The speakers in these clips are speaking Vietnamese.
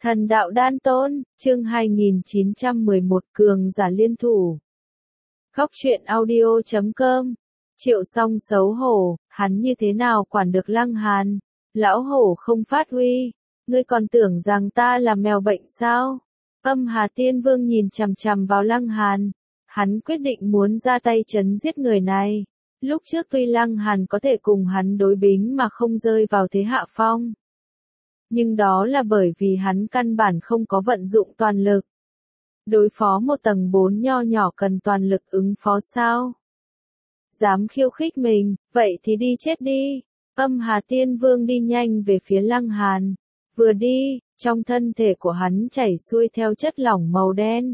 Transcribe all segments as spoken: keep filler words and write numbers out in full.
Thần đạo đan tôn, chương hai nghìn chín trăm mười một cường giả liên thủ. Góc truyện audio chấm com. Triệu Song xấu hổ, hắn như thế nào quản được Lăng Hàn? Lão hổ không phát huy, ngươi còn tưởng rằng ta là mèo bệnh sao? Âm Hà Tiên Vương nhìn chằm chằm vào Lăng Hàn, hắn quyết định muốn ra tay trấn giết người này. Lúc trước tuy Lăng Hàn có thể cùng hắn đối bính mà không rơi vào thế hạ phong, nhưng đó là bởi vì hắn căn bản không có vận dụng toàn lực. Đối phó một tầng bốn nho nhỏ cần toàn lực ứng phó sao? Dám khiêu khích mình, vậy thì đi chết đi. Âm Hà Tiên Vương đi nhanh về phía Lăng Hàn. Vừa đi, trong thân thể của hắn chảy xuôi theo chất lỏng màu đen.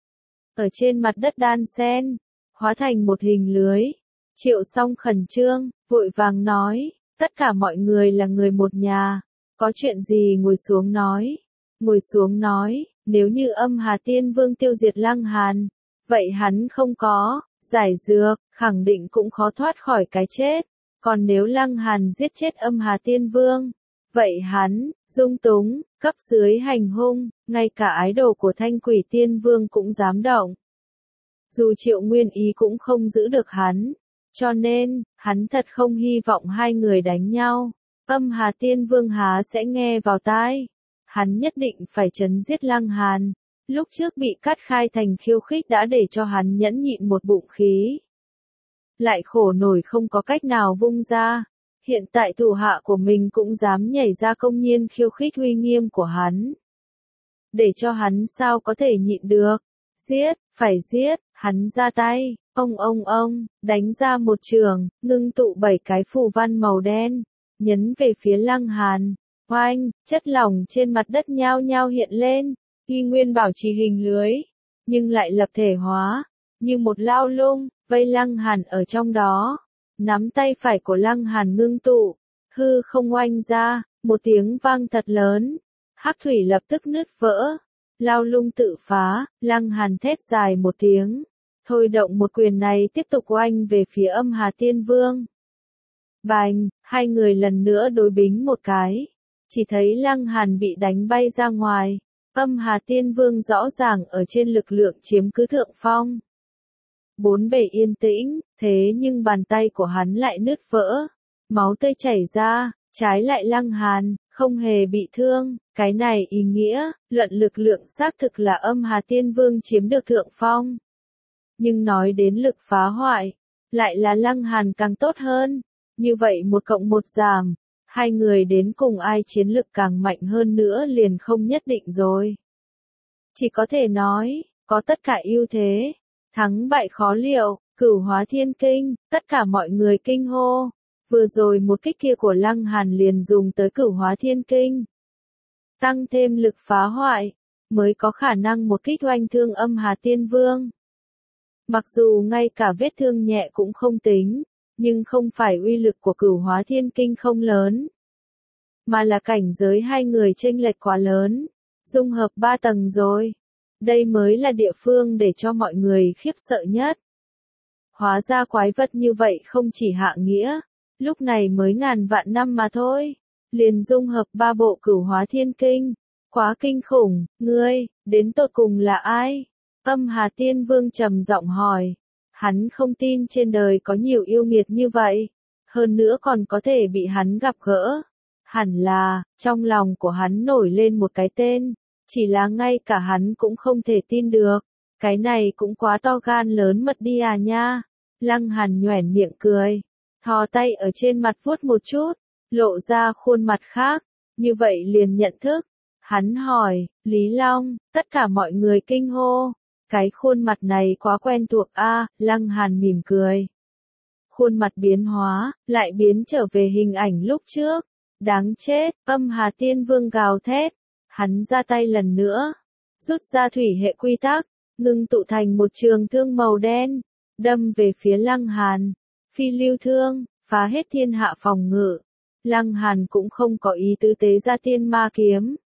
Ở trên mặt đất đan sen, hóa thành một hình lưới. Triệu Song khẩn trương, vội vàng nói, tất cả mọi người là người một nhà. Có chuyện gì ngồi xuống nói. Ngồi xuống nói, nếu như Âm Hà Tiên Vương tiêu diệt Lăng Hàn, vậy hắn không có giải dược, khẳng định cũng khó thoát khỏi cái chết. Còn nếu Lăng Hàn giết chết Âm Hà Tiên Vương, vậy hắn, dung túng, cấp dưới hành hung, ngay cả ái đồ của Thanh Quỷ Tiên Vương cũng dám động. Dù Triệu Nguyên Ý cũng không giữ được hắn, cho nên, hắn thật không hy vọng hai người đánh nhau. Âm Hà Tiên Vương há sẽ nghe vào tai. Hắn nhất định phải trấn giết Lăng Hàn. Lúc trước bị cắt khai thành khiêu khích đã để cho hắn nhẫn nhịn một bụng khí. Lại khổ nổi không có cách nào vung ra. Hiện tại thủ hạ của mình cũng dám nhảy ra công nhiên khiêu khích uy nghiêm của hắn. Để cho hắn sao có thể nhịn được. Giết, phải giết, hắn ra tay, ông ông ông, đánh ra một trường, ngưng tụ bảy cái phù văn màu đen. Nhấn về phía Lăng Hàn, oanh, chất lỏng trên mặt đất nhao nhao hiện lên, y nguyên bảo trì hình lưới, nhưng lại lập thể hóa, như một lao lung, vây Lăng Hàn ở trong đó. Nắm tay phải của Lăng Hàn ngưng tụ, hư không oanh ra, một tiếng vang thật lớn, hắc thủy lập tức nứt vỡ, lao lung tự phá, Lăng Hàn thét dài một tiếng, thôi động một quyền này tiếp tục oanh về phía Âm Hà Tiên Vương. Bành, hai người lần nữa đối bính một cái. Chỉ thấy Lăng Hàn bị đánh bay ra ngoài. Âm Hà Tiên Vương rõ ràng ở trên lực lượng chiếm cứ thượng phong. Bốn bề yên tĩnh, thế nhưng bàn tay của hắn lại nứt vỡ. Máu tươi chảy ra, trái lại Lăng Hàn, không hề bị thương. Cái này ý nghĩa, luận lực lượng xác thực là Âm Hà Tiên Vương chiếm được thượng phong. Nhưng nói đến lực phá hoại, lại là Lăng Hàn càng tốt hơn. Như vậy một cộng một giảm, hai người đến cùng ai chiến lực càng mạnh hơn nữa liền không nhất định rồi. Chỉ có thể nói, có tất cả ưu thế, thắng bại khó liệu, Cửu Hóa Thiên Kinh, tất cả mọi người kinh hô. Vừa rồi một kích kia của Lăng Hàn liền dùng tới Cửu Hóa Thiên Kinh. Tăng thêm lực phá hoại, mới có khả năng một kích oanh thương Âm Hà Tiên Vương. Mặc dù ngay cả vết thương nhẹ cũng không tính. Nhưng không phải uy lực của Cửu Hóa Thiên Kinh không lớn, mà là cảnh giới hai người chênh lệch quá lớn, dung hợp ba tầng rồi. Đây mới là địa phương để cho mọi người khiếp sợ nhất. Hóa ra quái vật như vậy không chỉ hạ nghĩa, lúc này mới ngàn vạn năm mà thôi, liền dung hợp ba bộ Cửu Hóa Thiên Kinh, quá kinh khủng, ngươi, đến tột cùng là ai? Âm Hà Tiên Vương trầm giọng hỏi. Hắn không tin trên đời có nhiều yêu nghiệt như vậy, hơn nữa còn có thể bị hắn gặp gỡ. Hẳn là, trong lòng của hắn nổi lên một cái tên, chỉ là ngay cả hắn cũng không thể tin được. Cái này cũng quá to gan lớn mật đi à nha. Lăng Hàn nhoẻn miệng cười, thò tay ở trên mặt vuốt một chút, lộ ra khuôn mặt khác, như vậy liền nhận thức. Hắn hỏi, Lý Long, tất cả mọi người kinh hô. Cái khuôn mặt này quá quen thuộc a, à, Lăng Hàn mỉm cười. Khuôn mặt biến hóa, lại biến trở về hình ảnh lúc trước. Đáng chết, Âm Hà Tiên Vương gào thét. Hắn ra tay lần nữa, rút ra thủy hệ quy tắc, ngưng tụ thành một trường thương màu đen, đâm về phía Lăng Hàn. Phi lưu thương, phá hết thiên hạ phòng ngự. Lăng Hàn cũng không có ý tứ tế ra tiên ma kiếm.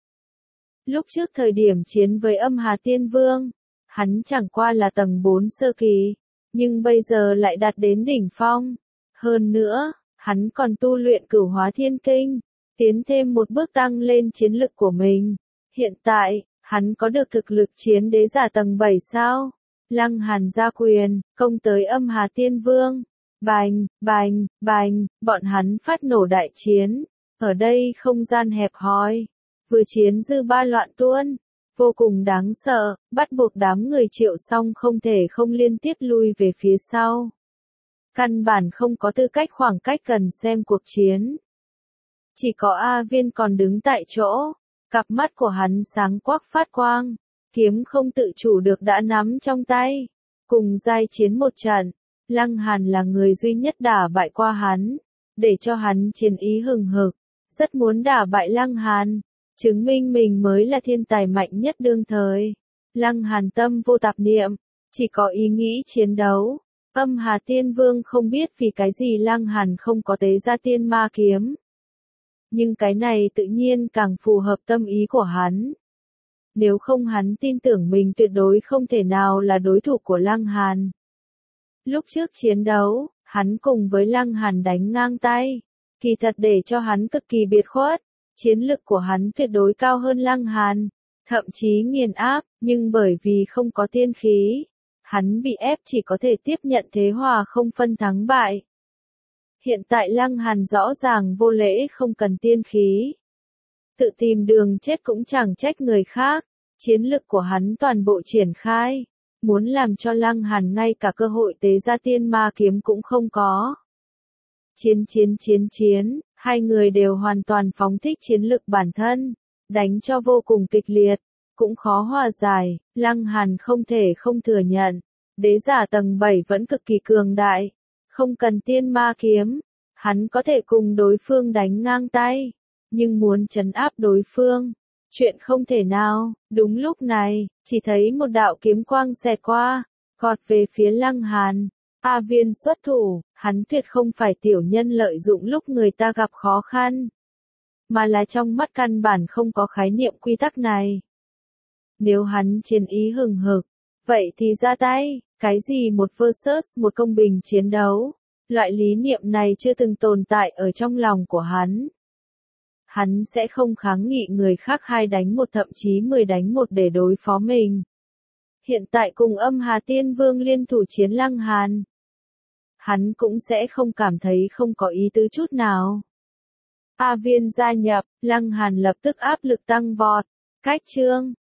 Lúc trước thời điểm chiến với Âm Hà Tiên Vương, hắn chẳng qua là tầng bốn sơ kỳ, nhưng bây giờ lại đạt đến đỉnh phong. Hơn nữa, hắn còn tu luyện Cửu Hóa Thiên Kinh, tiến thêm một bước tăng lên chiến lực của mình. Hiện tại, hắn có được thực lực chiến đế giả tầng bảy sao? Lăng Hàn ra quyền, công tới Âm Hà Tiên Vương. Bành, bành, bành, bọn hắn phát nổ đại chiến. Ở đây không gian hẹp hòi. Vừa chiến dư ba loạn tuôn. Vô cùng đáng sợ, bắt buộc đám người Triệu Song không thể không liên tiếp lui về phía sau. Căn bản không có tư cách khoảng cách gần xem cuộc chiến. Chỉ có A Viên còn đứng tại chỗ, cặp mắt của hắn sáng quắc phát quang, kiếm không tự chủ được đã nắm trong tay. Cùng giai chiến một trận, Lăng Hàn là người duy nhất đả bại qua hắn, để cho hắn chiến ý hừng hực, rất muốn đả bại Lăng Hàn, chứng minh mình mới là thiên tài mạnh nhất đương thời. Lăng Hàn tâm vô tạp niệm, chỉ có ý nghĩ chiến đấu. Âm Hà Tiên Vương không biết vì cái gì Lăng Hàn không có tế ra tiên ma kiếm. Nhưng cái này tự nhiên càng phù hợp tâm ý của hắn. Nếu không hắn tin tưởng mình tuyệt đối không thể nào là đối thủ của Lăng Hàn. Lúc trước chiến đấu, hắn cùng với Lăng Hàn đánh ngang tay. Kỳ thật để cho hắn cực kỳ biệt khuất. Chiến lực của hắn tuyệt đối cao hơn Lăng Hàn. Thậm chí nghiền áp, nhưng bởi vì không có tiên khí. Hắn bị ép chỉ có thể tiếp nhận thế hòa không phân thắng bại. Hiện tại Lăng Hàn rõ ràng vô lễ không cần tiên khí. Tự tìm đường chết cũng chẳng trách người khác. Chiến lực của hắn toàn bộ triển khai. Muốn làm cho Lăng Hàn ngay cả cơ hội tế ra tiên ma kiếm cũng không có. Chiến chiến chiến chiến, hai người đều hoàn toàn phóng thích chiến lực bản thân. Đánh cho vô cùng kịch liệt. Cũng khó hòa giải, Lăng Hàn không thể không thừa nhận. Đế giả tầng bảy vẫn cực kỳ cường đại. Không cần tiên ma kiếm. Hắn có thể cùng đối phương đánh ngang tay. Nhưng muốn trấn áp đối phương. Chuyện không thể nào. Đúng lúc này, chỉ thấy một đạo kiếm quang xẹt qua. Gọt về phía Lăng Hàn. A Viên xuất thủ. Hắn tuyệt không phải tiểu nhân lợi dụng lúc người ta gặp khó khăn. Mà là trong mắt căn bản không có khái niệm quy tắc này. Nếu hắn chiến ý hừng hực, vậy thì ra tay, cái gì một versus một công bình chiến đấu, loại lý niệm này chưa từng tồn tại ở trong lòng của hắn. Hắn sẽ không kháng nghị người khác hai đánh một thậm chí mười đánh một để đối phó mình. Hiện tại cùng Âm Hà Tiên Vương liên thủ chiến Lăng Hàn. Hắn cũng sẽ không cảm thấy không có ý tứ chút nào. A Viên gia nhập, Lăng Hàn lập tức áp lực tăng vọt. Cách chương